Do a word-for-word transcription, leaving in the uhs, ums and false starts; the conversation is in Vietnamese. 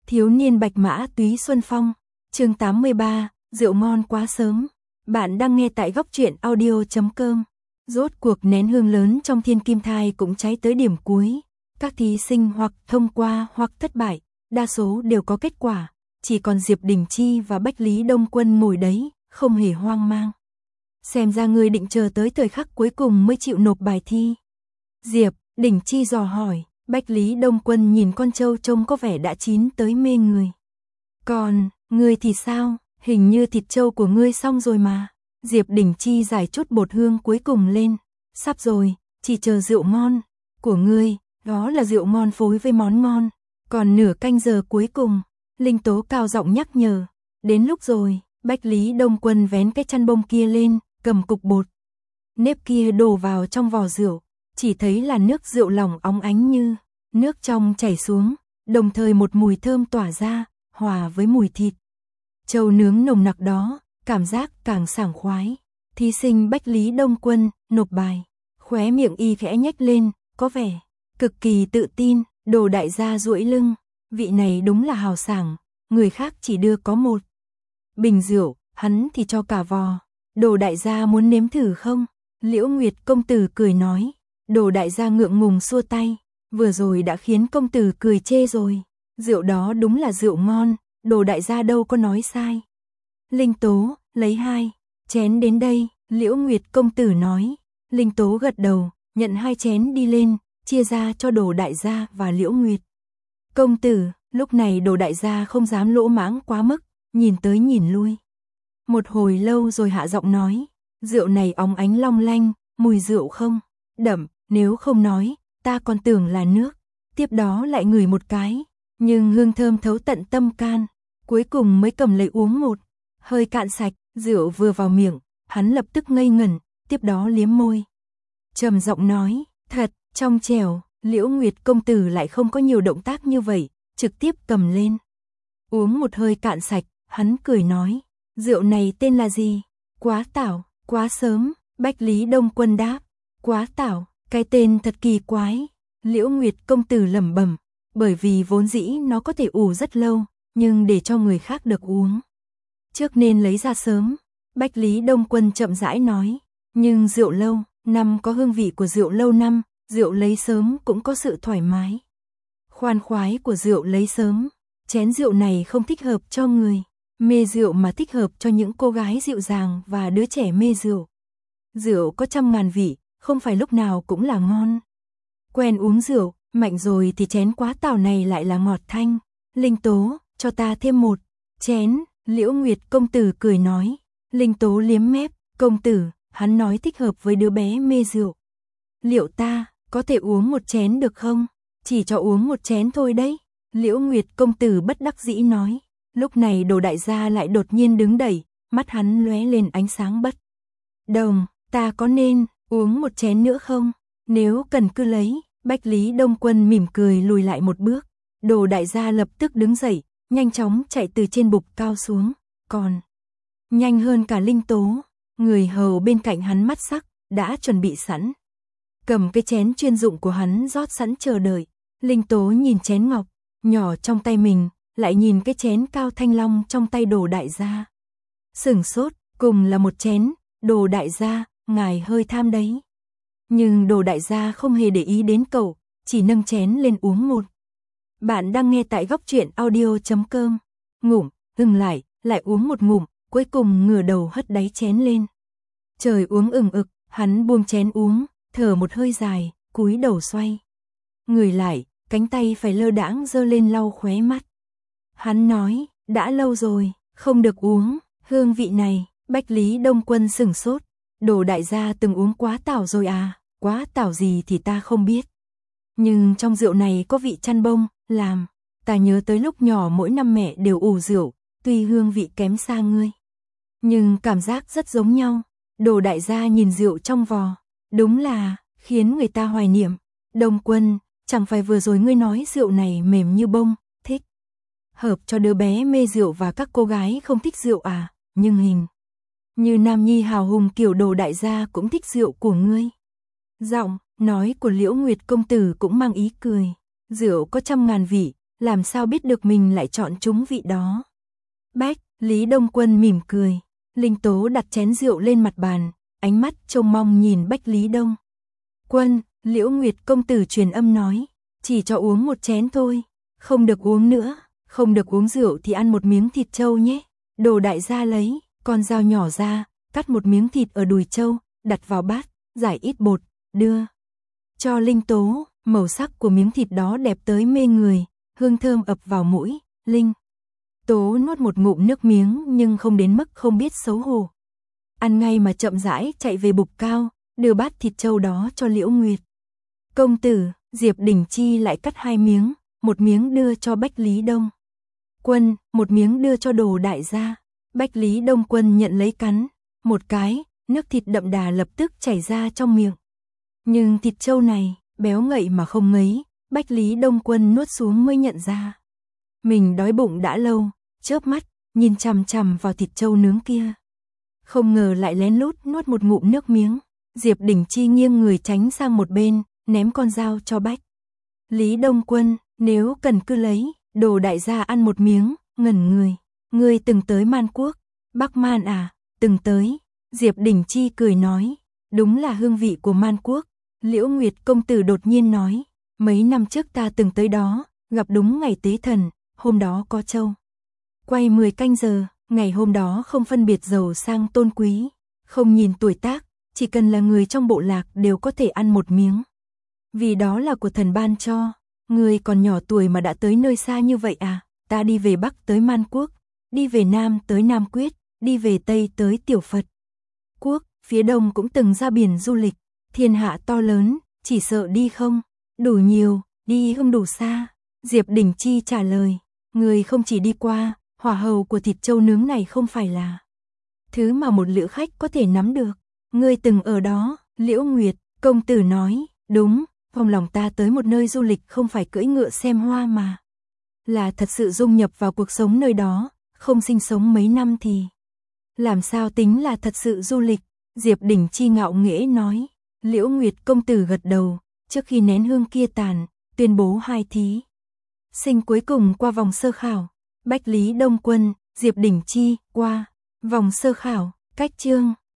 Thiếu niên bạch mã túy xuân phong, chương tám mươi ba, rượu ngon quá sớm. Bạn đang nghe tại góc truyện audio chấm com. Rốt cuộc nén hương lớn trong thiên kim thai cũng cháy tới điểm cuối. Các thí sinh hoặc thông qua hoặc thất bại, đa số đều có kết quả. Chỉ còn Diệp Đình Chi và Bách Lý Đông Quân ngồi đấy, không hề hoang mang. Xem ra người định chờ tới thời khắc cuối cùng mới chịu nộp bài thi. Diệp Đình Chi dò hỏi. Bách Lý Đông Quân nhìn con trâu trông có vẻ đã chín tới mê người. Còn, ngươi thì sao? Hình như thịt trâu của ngươi xong rồi mà. Diệp Đình Chi giải chút bột hương cuối cùng lên. Sắp rồi, chỉ chờ rượu ngon. Của ngươi, đó là rượu ngon phối với món ngon. Còn nửa canh giờ cuối cùng, Linh Tố cao giọng nhắc nhở. Đến lúc rồi, Bách Lý Đông Quân vén cái chăn bông kia lên, cầm cục bột. Nếp kia đổ vào trong vò rượu. Chỉ thấy là nước rượu lỏng óng ánh như nước trong chảy xuống, đồng thời một mùi thơm tỏa ra, hòa với mùi thịt trâu nướng nồng nặc đó, cảm giác càng sảng khoái. Thí sinh Bách Lý Đông Quân nộp bài, khóe miệng y khẽ nhếch lên, có vẻ cực kỳ tự tin. Đồ đại gia duỗi lưng, vị này đúng là hào sảng, người khác chỉ đưa có một bình rượu, hắn thì cho cả vò. Đồ đại gia muốn nếm thử không? Liễu Nguyệt công tử cười nói. Đồ đại gia ngượng ngùng xua tay, vừa rồi đã khiến công tử cười chê rồi. Rượu đó đúng là rượu ngon, đồ đại gia đâu có nói sai. Linh Tố, lấy hai chén đến đây, Liễu Nguyệt công tử nói. Linh Tố gật đầu, nhận hai chén đi lên, chia ra cho đồ đại gia và Liễu Nguyệt công tử. Lúc này đồ đại gia không dám lỗ mãng quá mức, nhìn tới nhìn lui. Một hồi lâu rồi hạ giọng nói, rượu này óng ánh long lanh, mùi rượu không đậm. Nếu không nói, ta còn tưởng là nước. Tiếp đó lại ngửi một cái, nhưng hương thơm thấu tận tâm can. Cuối cùng mới cầm lấy uống một hơi cạn sạch. Rượu vừa vào miệng, hắn lập tức ngây ngẩn, tiếp đó liếm môi, trầm giọng nói, thật trong trẻo. Liễu Nguyệt công tử lại không có nhiều động tác như vậy, trực tiếp cầm lên uống một hơi cạn sạch. Hắn cười nói, rượu này tên là gì? Quá tảo. Quá sớm. Bách Lý Đông Quân đáp, quá tảo. Cái tên thật kỳ quái. Liễu Nguyệt công tử lẩm bẩm, bởi vì vốn dĩ nó có thể ủ rất lâu, nhưng để cho người khác được uống trước nên lấy ra sớm. Bách Lý Đông Quân chậm rãi nói, nhưng rượu lâu năm có hương vị của rượu lâu năm, rượu lấy sớm cũng có sự thoải mái khoan khoái của rượu lấy sớm. Chén rượu này không thích hợp cho người mê rượu mà thích hợp cho những cô gái dịu dàng và đứa trẻ mê rượu. Rượu có trăm ngàn vị, không phải lúc nào cũng là ngon. Quen uống rượu mạnh rồi thì chén quá tảo này lại là ngọt thanh. Linh Tố, cho ta thêm một chén. Liễu Nguyệt công tử cười nói. Linh Tố liếm mép, công tử, hắn nói thích hợp với đứa bé mê rượu. Liệu ta có thể uống một chén được không? Chỉ cho uống một chén thôi đấy. Liễu Nguyệt công tử bất đắc dĩ nói. Lúc này đồ đại gia lại đột nhiên đứng đẩy, mắt hắn lóe lên ánh sáng bất đồng. Ta có nên uống một chén nữa không? Nếu cần cứ lấy. Bách Lý Đông Quân mỉm cười lùi lại một bước. Đồ đại gia lập tức đứng dậy, nhanh chóng chạy từ trên bục cao xuống. Còn nhanh hơn cả Linh Tố. Người hầu bên cạnh hắn mắt sắc, đã chuẩn bị sẵn. Cầm cái chén chuyên dụng của hắn rót sẵn chờ đợi. Linh Tố nhìn chén ngọc nhỏ trong tay mình, lại nhìn cái chén cao thanh long trong tay đồ đại gia. Sửng sốt, cùng là một chén. Đồ đại gia, ngài hơi tham đấy. Nhưng đồ đại gia không hề để ý đến cậu, chỉ nâng chén lên uống một. Bạn đang nghe tại góc truyện audio chấm com. Ngụm, ngừng lại, lại uống một ngụm, cuối cùng ngửa đầu hất đáy chén lên. Trời uống ừng ực, hắn buông chén uống, thở một hơi dài, cúi đầu xoay người lại, cánh tay phải lơ đãng giơ lên lau khóe mắt. Hắn nói, đã lâu rồi, không được uống, hương vị này. Bách Lý Đông Quân sửng sốt. Đồ đại gia từng uống quá tảo rồi à? Quá tảo gì thì ta không biết. Nhưng trong rượu này có vị chăn bông, làm ta nhớ tới lúc nhỏ mỗi năm mẹ đều ủ rượu, tuy hương vị kém xa ngươi, nhưng cảm giác rất giống nhau. Đồ đại gia nhìn rượu trong vò, đúng là khiến người ta hoài niệm. Đông Quân, chẳng phải vừa rồi ngươi nói rượu này mềm như bông, thích hợp cho đứa bé mê rượu và các cô gái không thích rượu à? Nhưng hình như nam nhi hào hùng kiểu đồ đại gia cũng thích rượu của ngươi. Giọng nói của Liễu Nguyệt công tử cũng mang ý cười. Rượu có trăm ngàn vị, làm sao biết được mình lại chọn chúng vị đó. Bách Lý Đông Quân mỉm cười, Linh Tố đặt chén rượu lên mặt bàn, ánh mắt trông mong nhìn Bách Lý Đông Quân. Liễu Nguyệt công tử truyền âm nói, chỉ cho uống một chén thôi, không được uống nữa, không được uống rượu thì ăn một miếng thịt trâu nhé. Đồ đại gia lấy con dao nhỏ ra, cắt một miếng thịt ở đùi trâu, đặt vào bát, giải ít bột, đưa cho Linh Tố. Màu sắc của miếng thịt đó đẹp tới mê người, hương thơm ập vào mũi. Linh Tố nuốt một ngụm nước miếng nhưng không đến mức không biết xấu hổ. Ăn ngay mà chậm rãi chạy về bục cao, đưa bát thịt trâu đó cho Liễu Nguyệt công tử. Diệp Đình Chi lại cắt hai miếng, một miếng đưa cho Bách Lý Đông Quân, một miếng đưa cho Đồ đại gia. Bách Lý Đông Quân nhận lấy cắn một cái, nước thịt đậm đà lập tức chảy ra trong miệng. Nhưng thịt trâu này béo ngậy mà không ngấy, Bách Lý Đông Quân nuốt xuống mới nhận ra mình đói bụng đã lâu, chớp mắt nhìn chằm chằm vào thịt trâu nướng kia, không ngờ lại lén lút nuốt một ngụm nước miếng. Diệp Đình Chi nghiêng người tránh sang một bên, ném con dao cho Bách Lý Đông Quân, nếu cần cứ lấy. Đồ đại gia ăn một miếng, ngẩn người. Ngươi từng tới Man Quốc? Bắc Man à? Từng tới. Diệp Đình Chi cười nói, đúng là hương vị của Man Quốc. Liễu Nguyệt công tử đột nhiên nói, mấy năm trước ta từng tới đó, gặp đúng ngày tế thần, hôm đó có trâu quay mười canh giờ, ngày hôm đó không phân biệt giàu sang tôn quý, không nhìn tuổi tác, chỉ cần là người trong bộ lạc đều có thể ăn một miếng. Vì đó là của thần ban cho. Ngươi còn nhỏ tuổi mà đã tới nơi xa như vậy à? Ta đi về Bắc tới Man Quốc, đi về Nam tới Nam Quyết, đi về Tây tới Tiểu Phật Quốc, phía Đông cũng từng ra biển du lịch. Thiên hạ to lớn, chỉ sợ đi không đủ nhiều, đi không đủ xa. Diệp Đình Chi trả lời, người không chỉ đi qua, hỏa hầu của thịt trâu nướng này không phải là thứ mà một lữ khách có thể nắm được. Ngươi từng ở đó. Liễu Nguyệt công tử nói, đúng, trong lòng ta tới một nơi du lịch không phải cưỡi ngựa xem hoa mà là thật sự dung nhập vào cuộc sống nơi đó, không sinh sống mấy năm thì làm sao tính là thật sự du lịch. Diệp Đình Chi ngạo nghễ nói. Liễu Nguyệt công tử gật đầu, trước khi nén hương kia tàn, tuyên bố hai thí sinh cuối cùng qua vòng sơ khảo. Bách Lý Đông Quân, Diệp Đình Chi qua vòng sơ khảo. Cách chương